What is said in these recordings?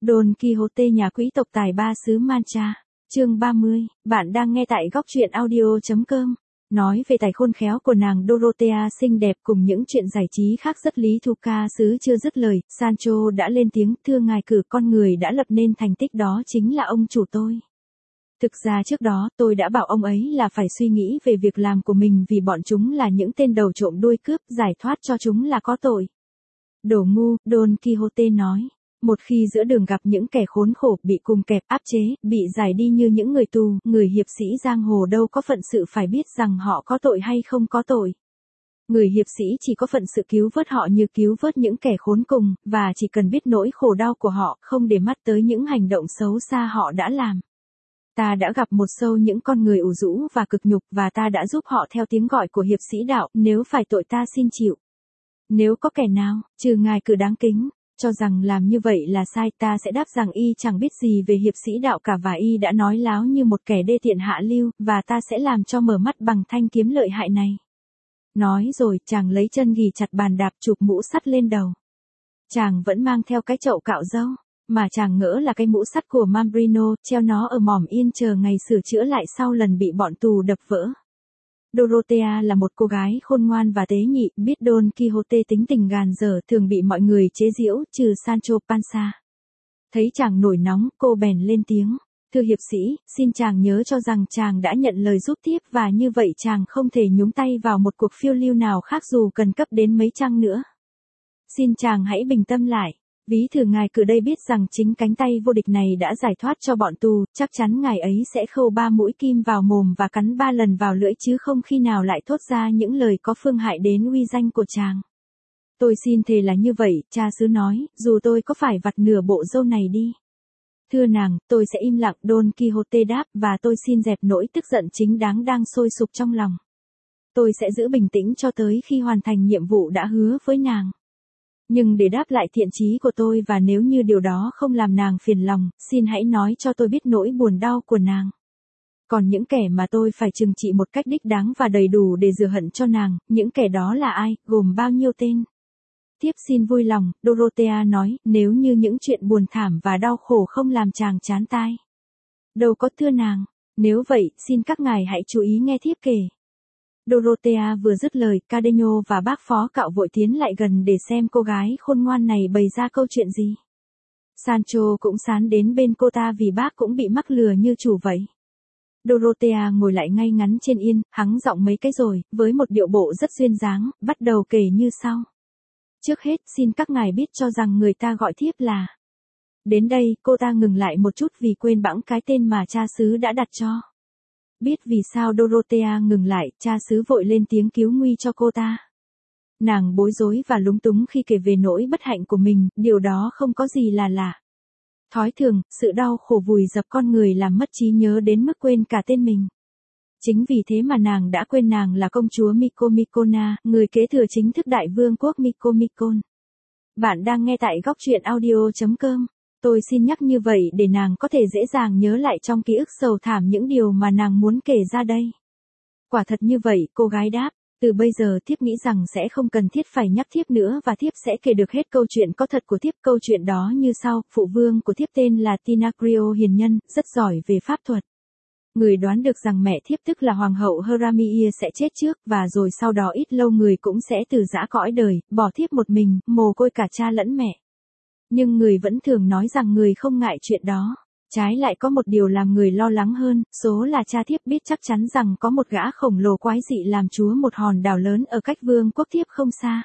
Don Quixote nhà quý tộc tài ba xứ Mancha. Chương 30, bạn đang nghe tại góc truyện audio.com. Nói về tài khôn khéo của nàng Dorothea xinh đẹp cùng những chuyện giải trí khác rất lý thú ca sứ chưa dứt lời, Sancho đã lên tiếng, thưa ngài cử con người đã lập nên thành tích đó chính là ông chủ tôi. Thực ra trước đó tôi đã bảo ông ấy là phải suy nghĩ về việc làm của mình vì bọn chúng là những tên đầu trộm đuôi cướp, giải thoát cho chúng là có tội. Đồ ngu, Don Quixote nói. Một khi giữa đường gặp những kẻ khốn khổ bị cùng kẹp áp chế, bị giải đi như những người tù, người hiệp sĩ giang hồ đâu có phận sự phải biết rằng họ có tội hay không có tội. Người hiệp sĩ chỉ có phận sự cứu vớt họ như cứu vớt những kẻ khốn cùng, và chỉ cần biết nỗi khổ đau của họ, không để mắt tới những hành động xấu xa họ đã làm. Ta đã gặp một sâu những con người ủ rũ và cực nhục và ta đã giúp họ theo tiếng gọi của hiệp sĩ đạo, nếu phải tội ta xin chịu. Nếu có kẻ nào, trừ ngài cử đáng kính, cho rằng làm như vậy là sai, ta sẽ đáp rằng y chẳng biết gì về hiệp sĩ đạo cả và y đã nói láo như một kẻ đê tiện hạ lưu, và ta sẽ làm cho mở mắt bằng thanh kiếm lợi hại này. Nói rồi, chàng lấy chân ghì chặt bàn đạp chụp mũ sắt lên đầu. Chàng vẫn mang theo cái chậu cạo râu, mà chàng ngỡ là cái mũ sắt của Mambrino, treo nó ở mỏm yên chờ ngày sửa chữa lại sau lần bị bọn tù đập vỡ. Dorothea là một cô gái khôn ngoan và tế nhị, biết Don Quixote tính tình gàn dở, thường bị mọi người chế giễu, trừ Sancho Panza. Thấy chàng nổi nóng, cô bèn lên tiếng, thưa hiệp sĩ, xin chàng nhớ cho rằng chàng đã nhận lời giúp tiếp và như vậy chàng không thể nhúng tay vào một cuộc phiêu lưu nào khác dù cần cấp đến mấy chăng nữa. Xin chàng hãy bình tâm lại. Ví thử ngài cử đây biết rằng chính cánh tay vô địch này đã giải thoát cho bọn tù, chắc chắn ngài ấy sẽ khâu 3 mũi kim vào mồm và cắn 3 lần vào lưỡi chứ không khi nào lại thốt ra những lời có phương hại đến uy danh của chàng. Tôi xin thề là như vậy, cha xứ nói, dù tôi có phải vặt nửa bộ râu này đi. Thưa nàng, tôi sẽ im lặng, Don Quixote đáp, và tôi xin dẹp nỗi tức giận chính đáng đang sôi sục trong lòng. Tôi sẽ giữ bình tĩnh cho tới khi hoàn thành nhiệm vụ đã hứa với nàng. Nhưng để đáp lại thiện chí của tôi và nếu như điều đó không làm nàng phiền lòng, xin hãy nói cho tôi biết nỗi buồn đau của nàng. Còn những kẻ mà tôi phải trừng trị một cách đích đáng và đầy đủ để rửa hận cho nàng, những kẻ đó là ai, gồm bao nhiêu tên? Thiếp xin vui lòng, Dorothea nói, nếu như những chuyện buồn thảm và đau khổ không làm chàng chán tai. Đâu có thưa nàng, nếu vậy, xin các ngài hãy chú ý nghe thiếp kể. Dorothea vừa dứt lời, Cardenio và bác phó cạo vội tiến lại gần để xem cô gái khôn ngoan này bày ra câu chuyện gì. Sancho cũng sán đến bên cô ta vì bác cũng bị mắc lừa như chủ vậy. Dorothea ngồi lại ngay ngắn trên yên, hắng giọng mấy cái rồi, với một điệu bộ rất duyên dáng, bắt đầu kể như sau. Trước hết, xin các ngài biết cho rằng người ta gọi thiếp là. Đến đây, cô ta ngừng lại một chút vì quên bẵng cái tên mà cha xứ đã đặt cho. Biết vì sao Dorothea ngừng lại, cha xứ vội lên tiếng cứu nguy cho cô ta. Nàng bối rối và lúng túng khi kể về nỗi bất hạnh của mình, điều đó không có gì là lạ. Thói thường, sự đau khổ vùi dập con người làm mất trí nhớ đến mức quên cả tên mình. Chính vì thế mà nàng đã quên nàng là công chúa Micomicona, người kế thừa chính thức đại vương quốc Micomicon. Bạn đang nghe tại góc truyện audio.com. Tôi xin nhắc như vậy để nàng có thể dễ dàng nhớ lại trong ký ức sầu thảm những điều mà nàng muốn kể ra đây. Quả thật như vậy, cô gái đáp, từ bây giờ thiếp nghĩ rằng sẽ không cần thiết phải nhắc thiếp nữa và thiếp sẽ kể được hết câu chuyện có thật của thiếp. Câu chuyện đó như sau, phụ vương của thiếp tên là Tinacrio hiền nhân, rất giỏi về pháp thuật. Người đoán được rằng mẹ thiếp tức là hoàng hậu Hermia sẽ chết trước và rồi sau đó ít lâu người cũng sẽ từ giã cõi đời, bỏ thiếp một mình, mồ côi cả cha lẫn mẹ. Nhưng người vẫn thường nói rằng người không ngại chuyện đó. Trái lại có một điều làm người lo lắng hơn, số là cha thiếp biết chắc chắn rằng có một gã khổng lồ quái dị làm chúa một hòn đảo lớn ở cách vương quốc thiếp không xa.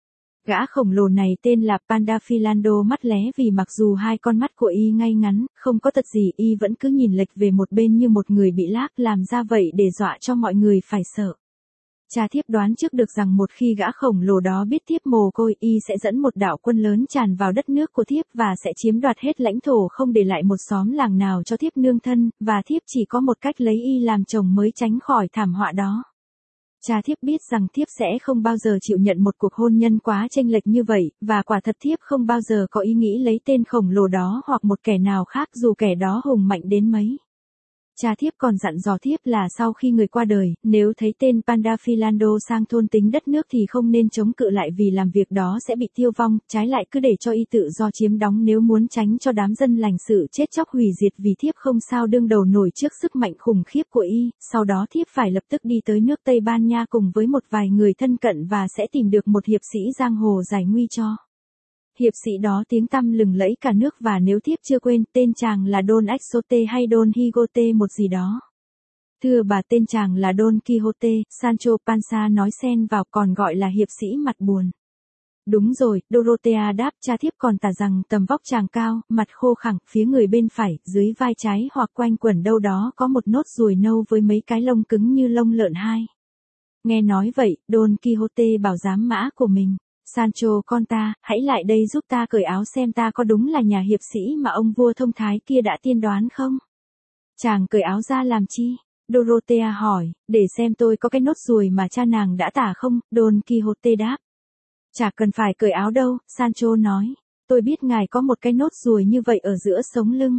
Gã khổng lồ này tên là Pandafilando mắt lé vì mặc dù hai con mắt của y ngay ngắn, không có tật gì y vẫn cứ nhìn lệch về một bên như một người bị lác làm ra vậy để dọa cho mọi người phải sợ. Cha thiếp đoán trước được rằng một khi gã khổng lồ đó biết thiếp mồ côi y sẽ dẫn một đạo quân lớn tràn vào đất nước của thiếp và sẽ chiếm đoạt hết lãnh thổ không để lại một xóm làng nào cho thiếp nương thân, và thiếp chỉ có một cách lấy y làm chồng mới tránh khỏi thảm họa đó. Cha thiếp biết rằng thiếp sẽ không bao giờ chịu nhận một cuộc hôn nhân quá chênh lệch như vậy, và quả thật thiếp không bao giờ có ý nghĩ lấy tên khổng lồ đó hoặc một kẻ nào khác dù kẻ đó hùng mạnh đến mấy. Cha thiếp còn dặn dò thiếp là sau khi người qua đời, nếu thấy tên Panda Philando sang thôn tính đất nước thì không nên chống cự lại vì làm việc đó sẽ bị tiêu vong, trái lại cứ để cho y tự do chiếm đóng nếu muốn tránh cho đám dân lành sự chết chóc hủy diệt vì thiếp không sao đương đầu nổi trước sức mạnh khủng khiếp của y, sau đó thiếp phải lập tức đi tới nước Tây Ban Nha cùng với một vài người thân cận và sẽ tìm được một hiệp sĩ giang hồ giải nguy cho. Hiệp sĩ đó tiếng tăm lừng lẫy cả nước và nếu thiếp chưa quên, tên chàng là Don Quixote hay Don Quixote một gì đó. Thưa bà, tên chàng là Don Quixote, Sancho Panza nói xen vào, còn gọi là hiệp sĩ mặt buồn. Đúng rồi, Dorothea đáp, cha thiếp còn tả rằng tầm vóc chàng cao, mặt khô khẳng, phía người bên phải, dưới vai trái hoặc quanh quẩn đâu đó có một nốt ruồi nâu với mấy cái lông cứng như lông lợn hai. Nghe nói vậy, Don Quixote bảo giám mã của mình. Sancho con ta, hãy lại đây giúp ta cởi áo xem ta có đúng là nhà hiệp sĩ mà ông vua thông thái kia đã tiên đoán không? Chàng cởi áo ra làm chi? Dorothea hỏi, để xem tôi có cái nốt ruồi mà cha nàng đã tả không? Don Quixote đáp. Chả cần phải cởi áo đâu, Sancho nói. Tôi biết ngài có một cái nốt ruồi như vậy ở giữa sống lưng.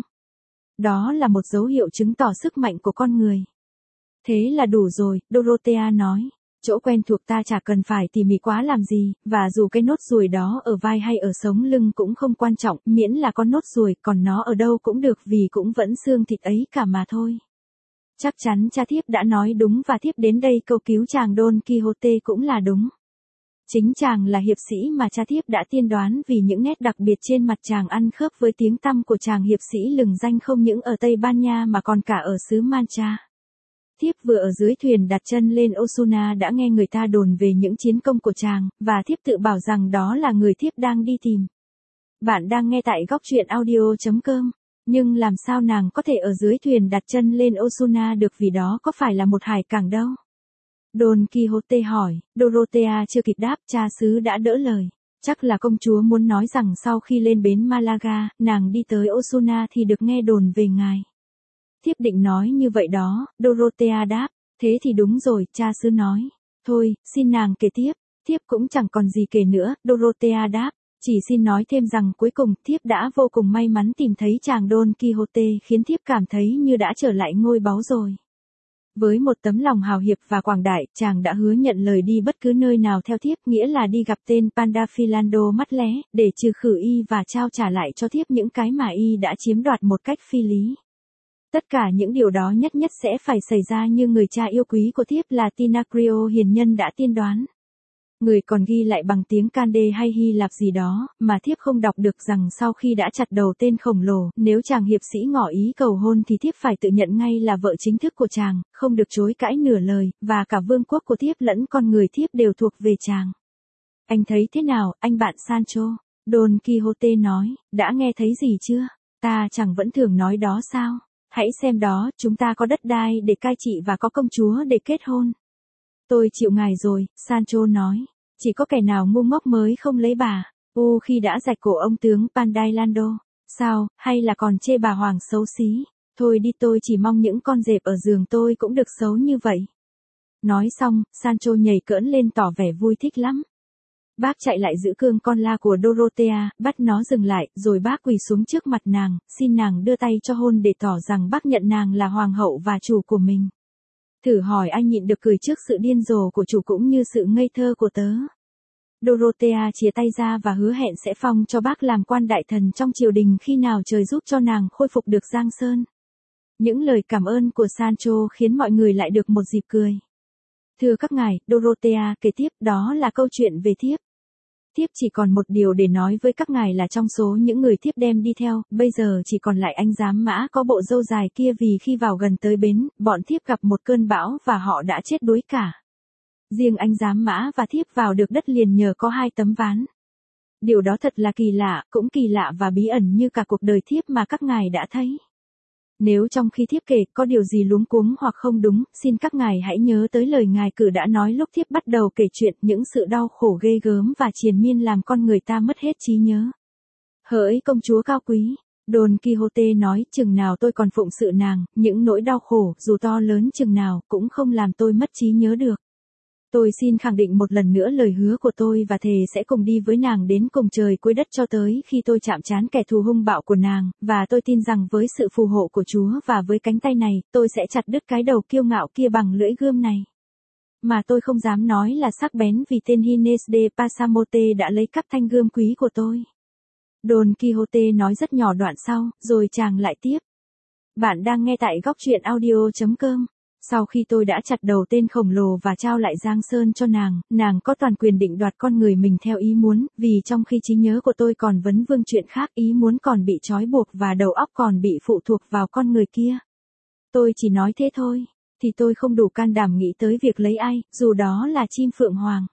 Đó là một dấu hiệu chứng tỏ sức mạnh của con người. Thế là đủ rồi, Dorothea nói. Chỗ quen thuộc ta chả cần phải tỉ mỉ quá làm gì, và dù cái nốt ruồi đó ở vai hay ở sống lưng cũng không quan trọng, miễn là con nốt ruồi, còn nó ở đâu cũng được vì cũng vẫn xương thịt ấy cả mà thôi. Chắc chắn cha thiếp đã nói đúng và thiếp đến đây cầu cứu chàng Don Quixote cũng là đúng. Chính chàng là hiệp sĩ mà cha thiếp đã tiên đoán vì những nét đặc biệt trên mặt chàng ăn khớp với tiếng tăm của chàng hiệp sĩ lừng danh không những ở Tây Ban Nha mà còn cả ở xứ Mancha. Thiếp vừa ở dưới thuyền đặt chân lên Osuna đã nghe người ta đồn về những chiến công của chàng, và thiếp tự bảo rằng đó là người thiếp đang đi tìm. Bạn đang nghe tại góc truyện audio.com, nhưng làm sao nàng có thể ở dưới thuyền đặt chân lên Osuna được vì đó có phải là một hải cảng đâu? Don Quixote hỏi, Dorothea chưa kịp đáp, cha xứ đã đỡ lời. Chắc là công chúa muốn nói rằng sau khi lên bến Malaga, nàng đi tới Osuna thì được nghe đồn về ngài. Thiếp định nói như vậy đó, Dorothea đáp, thế thì đúng rồi, cha xứ nói. Thôi, xin nàng kể tiếp, thiếp cũng chẳng còn gì kể nữa, Dorothea đáp, chỉ xin nói thêm rằng cuối cùng thiếp đã vô cùng may mắn tìm thấy chàng Don Quixote khiến thiếp cảm thấy như đã trở lại ngôi báu rồi. Với một tấm lòng hào hiệp và quảng đại, chàng đã hứa nhận lời đi bất cứ nơi nào theo thiếp, nghĩa là đi gặp tên Panda Philando mắt lé, để trừ khử y và trao trả lại cho thiếp những cái mà y đã chiếm đoạt một cách phi lý. Tất cả những điều đó nhất nhất sẽ phải xảy ra như người cha yêu quý của thiếp là Tinacrio hiền nhân đã tiên đoán. Người còn ghi lại bằng tiếng Cande hay Hy Lạp gì đó, mà thiếp không đọc được rằng sau khi đã chặt đầu tên khổng lồ, nếu chàng hiệp sĩ ngỏ ý cầu hôn thì thiếp phải tự nhận ngay là vợ chính thức của chàng, không được chối cãi nửa lời, và cả vương quốc của thiếp lẫn con người thiếp đều thuộc về chàng. Anh thấy thế nào, anh bạn Sancho? Don Quixote nói, đã nghe thấy gì chưa? Ta chẳng vẫn thường nói đó sao? Hãy xem đó, chúng ta có đất đai để cai trị và có công chúa để kết hôn. Tôi chịu ngài rồi, Sancho nói. Chỉ có kẻ nào ngu ngốc mới không lấy bà. Khi đã rạch cổ ông tướng Pandailando. Sao, hay là còn chê bà hoàng xấu xí. Thôi đi, tôi chỉ mong những con dẹp ở giường tôi cũng được xấu như vậy. Nói xong, Sancho nhảy cỡn lên tỏ vẻ vui thích lắm. Bác chạy lại giữ cương con la của Dorothea, bắt nó dừng lại, rồi bác quỳ xuống trước mặt nàng, xin nàng đưa tay cho hôn để tỏ rằng bác nhận nàng là hoàng hậu và chủ của mình. Thử hỏi anh nhịn được cười trước sự điên rồ của chủ cũng như sự ngây thơ của tớ. Dorothea chìa tay ra và hứa hẹn sẽ phong cho bác làm quan đại thần trong triều đình khi nào trời giúp cho nàng khôi phục được Giang Sơn. Những lời cảm ơn của Sancho khiến mọi người lại được một dịp cười. Thưa các ngài, Dorothea kể tiếp, đó là câu chuyện về thiếp. Thiếp chỉ còn một điều để nói với các ngài là trong số những người thiếp đem đi theo, bây giờ chỉ còn lại anh giám mã có bộ râu dài kia vì khi vào gần tới bến, bọn thiếp gặp một cơn bão và họ đã chết đuối cả. Riêng anh giám mã và thiếp vào được đất liền nhờ có 2 tấm ván. Điều đó thật là kỳ lạ, cũng kỳ lạ và bí ẩn như cả cuộc đời thiếp mà các ngài đã thấy. Nếu trong khi thiếp kể có điều gì luống cuống hoặc không đúng, xin các ngài hãy nhớ tới lời ngài cử đã nói lúc thiếp bắt đầu kể chuyện, những sự đau khổ ghê gớm và triền miên làm con người ta mất hết trí nhớ. Hỡi công chúa cao quý, Don Quixote nói, chừng nào tôi còn phụng sự nàng, những nỗi đau khổ, dù to lớn chừng nào, cũng không làm tôi mất trí nhớ được. Tôi xin khẳng định một lần nữa lời hứa của tôi và thề sẽ cùng đi với nàng đến cùng trời cuối đất cho tới khi tôi chạm trán kẻ thù hung bạo của nàng, và tôi tin rằng với sự phù hộ của Chúa và với cánh tay này, tôi sẽ chặt đứt cái đầu kiêu ngạo kia bằng lưỡi gươm này. Mà tôi không dám nói là sắc bén vì tên Hines de Pasamonte đã lấy cắp thanh gươm quý của tôi. Don Quixote nói rất nhỏ đoạn sau, rồi chàng lại tiếp. Bạn đang nghe tại góc truyện audio.com. Sau khi tôi đã chặt đầu tên khổng lồ và trao lại Giang Sơn cho nàng có toàn quyền định đoạt con người mình theo ý muốn, vì trong khi trí nhớ của tôi còn vấn vương chuyện khác, ý muốn còn bị trói buộc và đầu óc còn bị phụ thuộc vào con người kia. Tôi chỉ nói thế thôi, thì tôi không đủ can đảm nghĩ tới việc lấy ai, dù đó là chim phượng hoàng.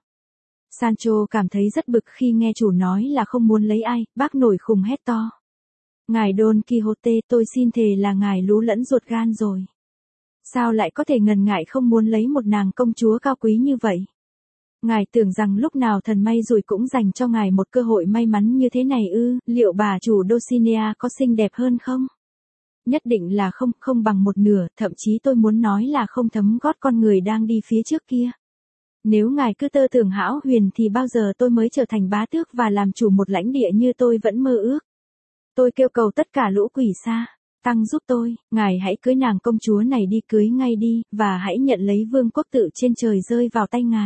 Sancho cảm thấy rất bực khi nghe chủ nói là không muốn lấy ai, bác nổi khùng hét to. Ngài Don Quixote, tôi xin thề là ngài lú lẫn ruột gan rồi. Sao lại có thể ngần ngại không muốn lấy một nàng công chúa cao quý như vậy? Ngài tưởng rằng lúc nào thần may rủi cũng dành cho ngài một cơ hội may mắn như thế này ư? Liệu bà chủ Dulcinea có xinh đẹp hơn không? Nhất định là không, không bằng một nửa, thậm chí tôi muốn nói là không thấm gót con người đang đi phía trước kia. Nếu ngài cứ tơ tưởng hão huyền thì bao giờ tôi mới trở thành bá tước và làm chủ một lãnh địa như tôi vẫn mơ ước. Tôi kêu cầu tất cả lũ quỷ xa, tăng giúp tôi, ngài hãy cưới nàng công chúa này đi, cưới ngay đi, và hãy nhận lấy vương quốc tự trên trời rơi vào tay ngài.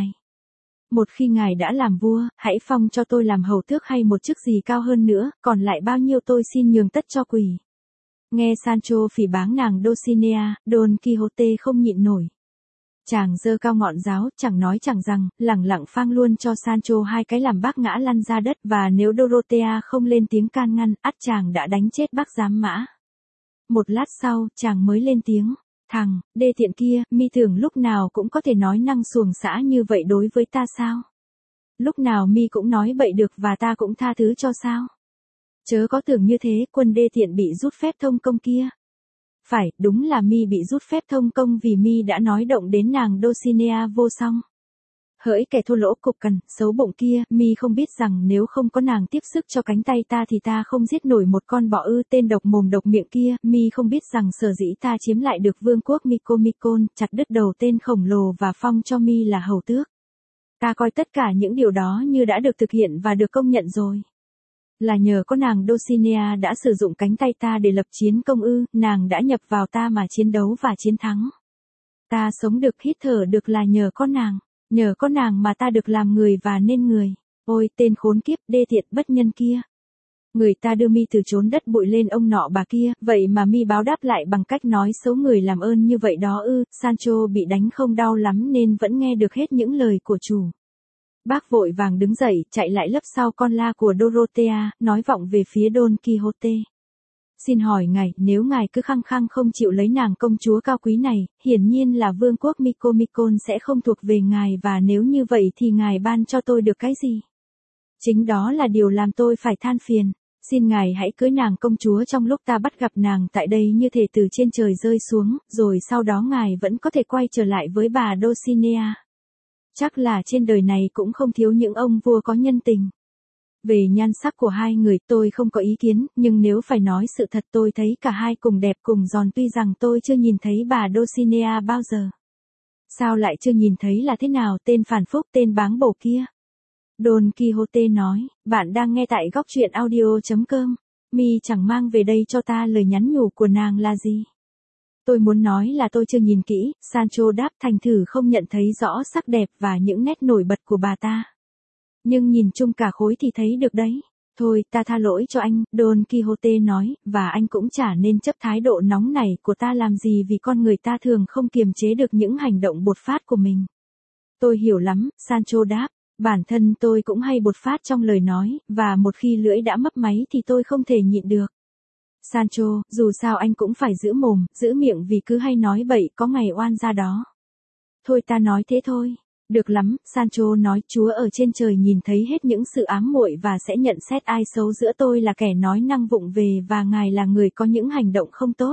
Một khi ngài đã làm vua, hãy phong cho tôi làm hầu tước hay một chức gì cao hơn nữa, còn lại bao nhiêu tôi xin nhường tất cho quỷ. Nghe Sancho phỉ báng nàng Dulcinea, Don Quixote không nhịn nổi. Chàng giơ cao ngọn giáo, chẳng nói chẳng rằng, lẳng lặng phang luôn cho Sancho hai cái làm bác ngã lăn ra đất, và nếu Dorothea không lên tiếng can ngăn, ắt chàng đã đánh chết bác giám mã. Một lát sau, chàng mới lên tiếng, thằng, đê tiện kia, mi tưởng lúc nào cũng có thể nói năng xuồng xã như vậy đối với ta sao? Lúc nào mi cũng nói bậy được và ta cũng tha thứ cho sao? Chớ có tưởng như thế, quân đê tiện bị rút phép thông công kia. Phải, đúng là mi bị rút phép thông công vì mi đã nói động đến nàng Dulcinea vô song. Hỡi kẻ thô lỗ cục cằn, xấu bụng kia, mi không biết rằng nếu không có nàng tiếp sức cho cánh tay ta thì ta không giết nổi một con bọ ư? Tên độc mồm độc miệng kia, mi không biết rằng sở dĩ ta chiếm lại được vương quốc Micomicon, chặt đứt đầu tên khổng lồ và phong cho mi là hầu tước. Ta coi tất cả những điều đó như đã được thực hiện và được công nhận rồi. Là nhờ có nàng Dulcinea đã sử dụng cánh tay ta để lập chiến công ư? Nàng đã nhập vào ta mà chiến đấu và chiến thắng. Ta sống được, hít thở được là nhờ có nàng. Nhờ có nàng mà ta được làm người và nên người. Ôi, tên khốn kiếp, đê tiện bất nhân kia. Người ta đưa mi từ chốn đất bụi lên ông nọ bà kia, vậy mà mi báo đáp lại bằng cách nói xấu người làm ơn như vậy đó ư? Sancho bị đánh không đau lắm nên vẫn nghe được hết những lời của chủ. Bác vội vàng đứng dậy, chạy lại lấp sau con la của Dorothea, nói vọng về phía Don Quixote. Xin hỏi ngài, nếu ngài cứ khăng khăng không chịu lấy nàng công chúa cao quý này, hiển nhiên là vương quốc Micomicon sẽ không thuộc về ngài, và nếu như vậy thì ngài ban cho tôi được cái gì? Chính đó là điều làm tôi phải than phiền. Xin ngài hãy cưới nàng công chúa trong lúc ta bắt gặp nàng tại đây như thể từ trên trời rơi xuống, rồi sau đó ngài vẫn có thể quay trở lại với bà Dulcinea. Chắc là trên đời này cũng không thiếu những ông vua có nhân tình. Về nhan sắc của hai người tôi không có ý kiến, nhưng nếu phải nói sự thật tôi thấy cả hai cùng đẹp cùng giòn, tuy rằng tôi chưa nhìn thấy bà Dulcinea bao giờ. Sao lại chưa nhìn thấy là thế nào? Tên phản phúc, tên báng bổ kia. Don Quixote nói, bạn đang nghe tại góc truyện audio.com. Mi chẳng mang về đây cho ta lời nhắn nhủ của nàng là gì? Tôi muốn nói là tôi chưa nhìn kỹ, Sancho đáp, thành thử không nhận thấy rõ sắc đẹp và những nét nổi bật của bà ta. Nhưng nhìn chung cả khối thì thấy được đấy. Thôi, ta tha lỗi cho anh, Don Quixote nói, và anh cũng chả nên chấp thái độ nóng nảy của ta làm gì, vì con người ta thường không kiềm chế được những hành động bột phát của mình. Tôi hiểu lắm, Sancho đáp, bản thân tôi cũng hay bột phát trong lời nói, và một khi lưỡi đã mấp máy thì tôi không thể nhịn được. Sancho, dù sao anh cũng phải giữ mồm, giữ miệng, vì cứ hay nói bậy có ngày oan ra đó. Thôi ta nói thế thôi. Được lắm, Sancho nói, Chúa ở trên trời nhìn thấy hết những sự ám muội và sẽ nhận xét ai xấu giữa tôi là kẻ nói năng vụng về và ngài là người có những hành động không tốt.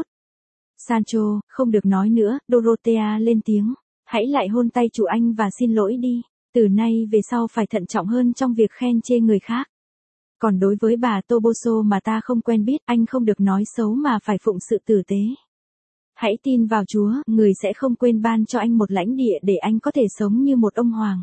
Sancho, không được nói nữa, Dorothea lên tiếng, hãy lại hôn tay chủ anh và xin lỗi đi, từ nay về sau phải thận trọng hơn trong việc khen chê người khác. Còn đối với bà Toboso mà ta không quen biết, anh không được nói xấu mà phải phụng sự tử tế. Hãy tin vào Chúa, người sẽ không quên ban cho anh một lãnh địa để anh có thể sống như một ông hoàng.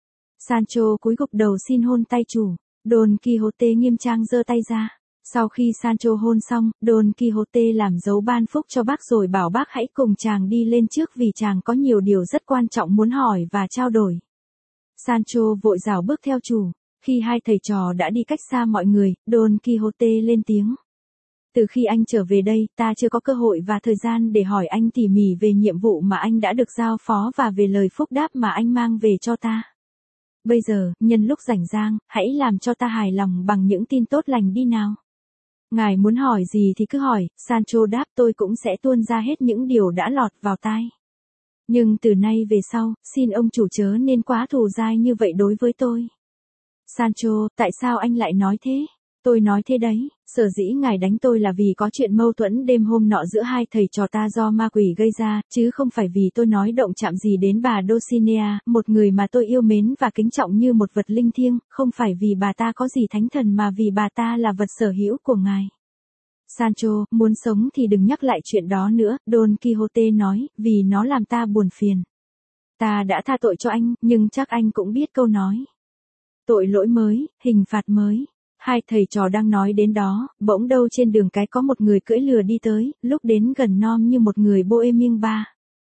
Sancho cúi gục đầu xin hôn tay chủ. Don Quixote nghiêm trang giơ tay ra. Sau khi Sancho hôn xong, Don Quixote làm dấu ban phúc cho bác rồi bảo bác hãy cùng chàng đi lên trước vì chàng có nhiều điều rất quan trọng muốn hỏi và trao đổi. Sancho vội rảo bước theo chủ. Khi hai thầy trò đã đi cách xa mọi người, Don Quixote lên tiếng. Từ khi anh trở về đây, ta chưa có cơ hội và thời gian để hỏi anh tỉ mỉ về nhiệm vụ mà anh đã được giao phó và về lời phúc đáp mà anh mang về cho ta. Bây giờ, nhân lúc rảnh rang, hãy làm cho ta hài lòng bằng những tin tốt lành đi nào. Ngài muốn hỏi gì thì cứ hỏi, Sancho đáp, tôi cũng sẽ tuôn ra hết những điều đã lọt vào tai. Nhưng từ nay về sau, xin ông chủ chớ nên quá thù dai như vậy đối với tôi. Sancho, tại sao anh lại nói thế? Tôi nói thế đấy, sở dĩ ngài đánh tôi là vì có chuyện mâu thuẫn đêm hôm nọ giữa hai thầy trò ta do ma quỷ gây ra, chứ không phải vì tôi nói động chạm gì đến bà Dulcinea, một người mà tôi yêu mến và kính trọng như một vật linh thiêng, không phải vì bà ta có gì thánh thần mà vì bà ta là vật sở hữu của ngài. Sancho, muốn sống thì đừng nhắc lại chuyện đó nữa, Don Quixote nói, vì nó làm ta buồn phiền. Ta đã tha tội cho anh, nhưng chắc anh cũng biết câu nói. Tội lỗi mới, hình phạt mới. Hai thầy trò đang nói đến đó, bỗng đâu trên đường cái có một người cưỡi lừa đi tới, lúc đến gần nom như một người Bohemian ba.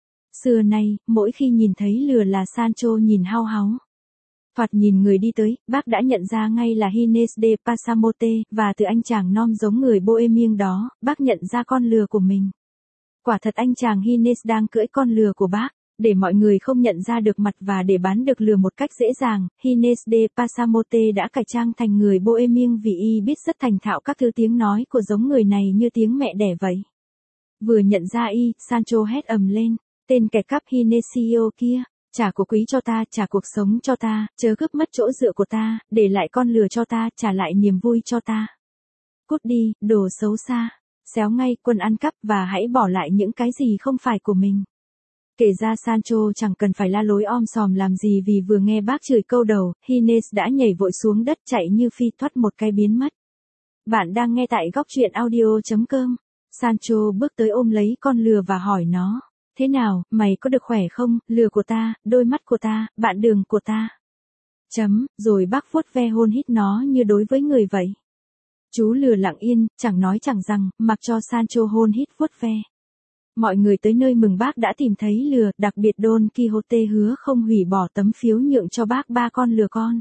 Xưa nay, mỗi khi nhìn thấy lừa là Sancho nhìn hao háu. Thoạt nhìn người đi tới, bác đã nhận ra ngay là Gines de Pasamonte, và từ anh chàng nom giống người Bohemian đó, bác nhận ra con lừa của mình. Quả thật anh chàng Gines đang cưỡi con lừa của bác. Để mọi người không nhận ra được mặt và để bán được lừa một cách dễ dàng, Gines de Pasamonte đã cải trang thành người Bohemian vì y biết rất thành thạo các thứ tiếng nói của giống người này như tiếng mẹ đẻ vậy. Vừa nhận ra y, Sancho hét ầm lên, tên kẻ cắp Ginesio kia, trả của quý cho ta, trả cuộc sống cho ta, chớ cướp mất chỗ dựa của ta, để lại con lừa cho ta, trả lại niềm vui cho ta. Cút đi, đồ xấu xa, xéo ngay quân ăn cắp và hãy bỏ lại những cái gì không phải của mình. Kể ra Sancho chẳng cần phải la lối om sòm làm gì vì vừa nghe bác chửi câu đầu, Gines đã nhảy vội xuống đất chạy như phi thoát một cái biến mất. Bạn đang nghe tại góc truyện audio.com. Sancho bước tới ôm lấy con lừa và hỏi nó, thế nào, mày có được khỏe không, lừa của ta, đôi mắt của ta, bạn đường của ta. Rồi bác vuốt ve hôn hít nó như đối với người vậy. Chú lừa lặng yên, chẳng nói chẳng rằng, mặc cho Sancho hôn hít vuốt ve. Mọi người tới nơi mừng bác đã tìm thấy lừa, đặc biệt Don Quixote hứa không hủy bỏ tấm phiếu nhượng cho bác 3 con lừa con.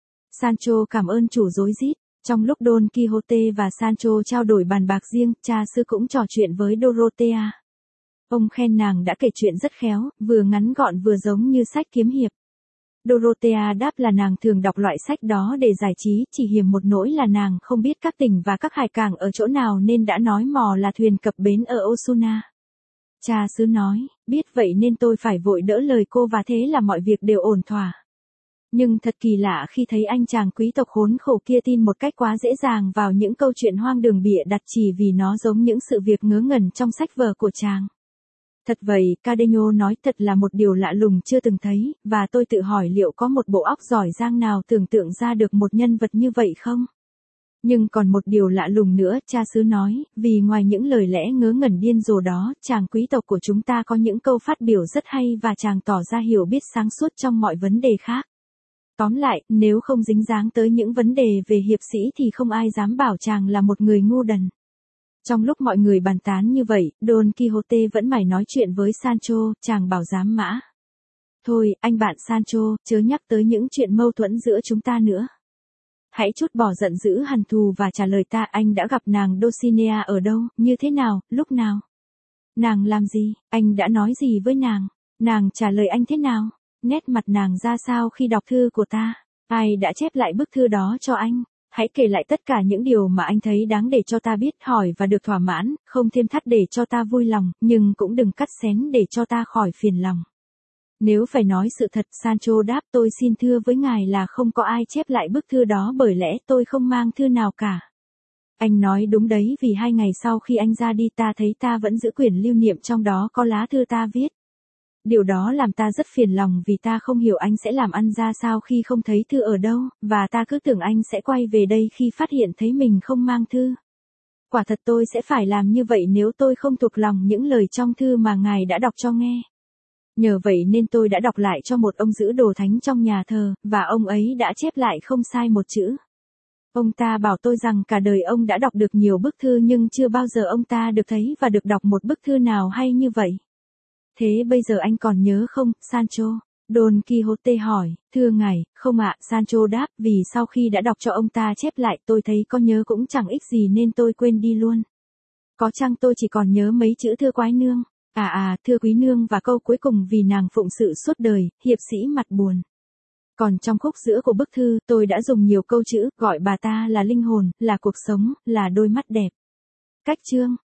Sancho cảm ơn chủ rối rít. Trong lúc Don Quixote và Sancho trao đổi bàn bạc riêng, cha xứ cũng trò chuyện với Dorothea. Ông khen nàng đã kể chuyện rất khéo, vừa ngắn gọn vừa giống như sách kiếm hiệp. Dorothea đáp là nàng thường đọc loại sách đó để giải trí, chỉ hiềm một nỗi là nàng không biết các tỉnh và các hải cảng ở chỗ nào nên đã nói mò là thuyền cập bến ở Osuna. Cha xứ nói, biết vậy nên tôi phải vội đỡ lời cô và thế là mọi việc đều ổn thỏa. Nhưng thật kỳ lạ khi thấy anh chàng quý tộc khốn khổ kia tin một cách quá dễ dàng vào những câu chuyện hoang đường bịa đặt chỉ vì nó giống những sự việc ngớ ngẩn trong sách vở của chàng. Thật vậy, Cardenio nói thật là một điều lạ lùng chưa từng thấy, và tôi tự hỏi liệu có một bộ óc giỏi giang nào tưởng tượng ra được một nhân vật như vậy không? Nhưng còn một điều lạ lùng nữa, cha xứ nói, vì ngoài những lời lẽ ngớ ngẩn điên rồ đó, chàng quý tộc của chúng ta có những câu phát biểu rất hay và chàng tỏ ra hiểu biết sáng suốt trong mọi vấn đề khác. Tóm lại, nếu không dính dáng tới những vấn đề về hiệp sĩ thì không ai dám bảo chàng là một người ngu đần. Trong lúc mọi người bàn tán như vậy, Don Quixote vẫn mải nói chuyện với Sancho, chàng bảo giám mã. Thôi, anh bạn Sancho, chớ nhắc tới những chuyện mâu thuẫn giữa chúng ta nữa. Hãy chút bỏ giận dữ hằn thù và trả lời ta, anh đã gặp nàng Dulcinea ở đâu, như thế nào, lúc nào? Nàng làm gì, anh đã nói gì với nàng trả lời anh thế nào? Nét mặt nàng ra sao khi đọc thư của ta? Ai đã chép lại bức thư đó cho anh? Hãy kể lại tất cả những điều mà anh thấy đáng để cho ta biết, hỏi và được thỏa mãn, không thêm thắt để cho ta vui lòng, nhưng cũng đừng cắt xén để cho ta khỏi phiền lòng. Nếu phải nói sự thật, Sancho đáp, tôi xin thưa với ngài là không có ai chép lại bức thư đó bởi lẽ tôi không mang thư nào cả. Anh nói đúng đấy, vì 2 ngày sau khi anh ra đi ta thấy ta vẫn giữ quyển lưu niệm trong đó có lá thư ta viết. Điều đó làm ta rất phiền lòng vì ta không hiểu anh sẽ làm ăn ra sao khi không thấy thư ở đâu, và ta cứ tưởng anh sẽ quay về đây khi phát hiện thấy mình không mang thư. quả thật tôi sẽ phải làm như vậy nếu tôi không thuộc lòng những lời trong thư mà ngài đã đọc cho nghe. Nhờ vậy nên tôi đã đọc lại cho một ông giữ đồ thánh trong nhà thờ, và ông ấy đã chép lại không sai một chữ. Ông ta bảo tôi rằng cả đời ông đã đọc được nhiều bức thư nhưng chưa bao giờ ông ta được thấy và được đọc một bức thư nào hay như vậy. Thế bây giờ anh còn nhớ không, Sancho? Don Quixote hỏi. Thưa ngài, không ạ, Sancho đáp, vì sau khi đã đọc cho ông ta chép lại tôi thấy có nhớ cũng chẳng ích gì nên tôi quên đi luôn. Có chăng tôi chỉ còn nhớ mấy chữ thưa quái nương. Thưa quý nương và câu cuối cùng vì nàng phụng sự suốt đời, hiệp sĩ mặt buồn. Còn trong khúc giữa của bức thư tôi đã dùng nhiều câu chữ, gọi bà ta là linh hồn, là cuộc sống, là đôi mắt đẹp. Cách chương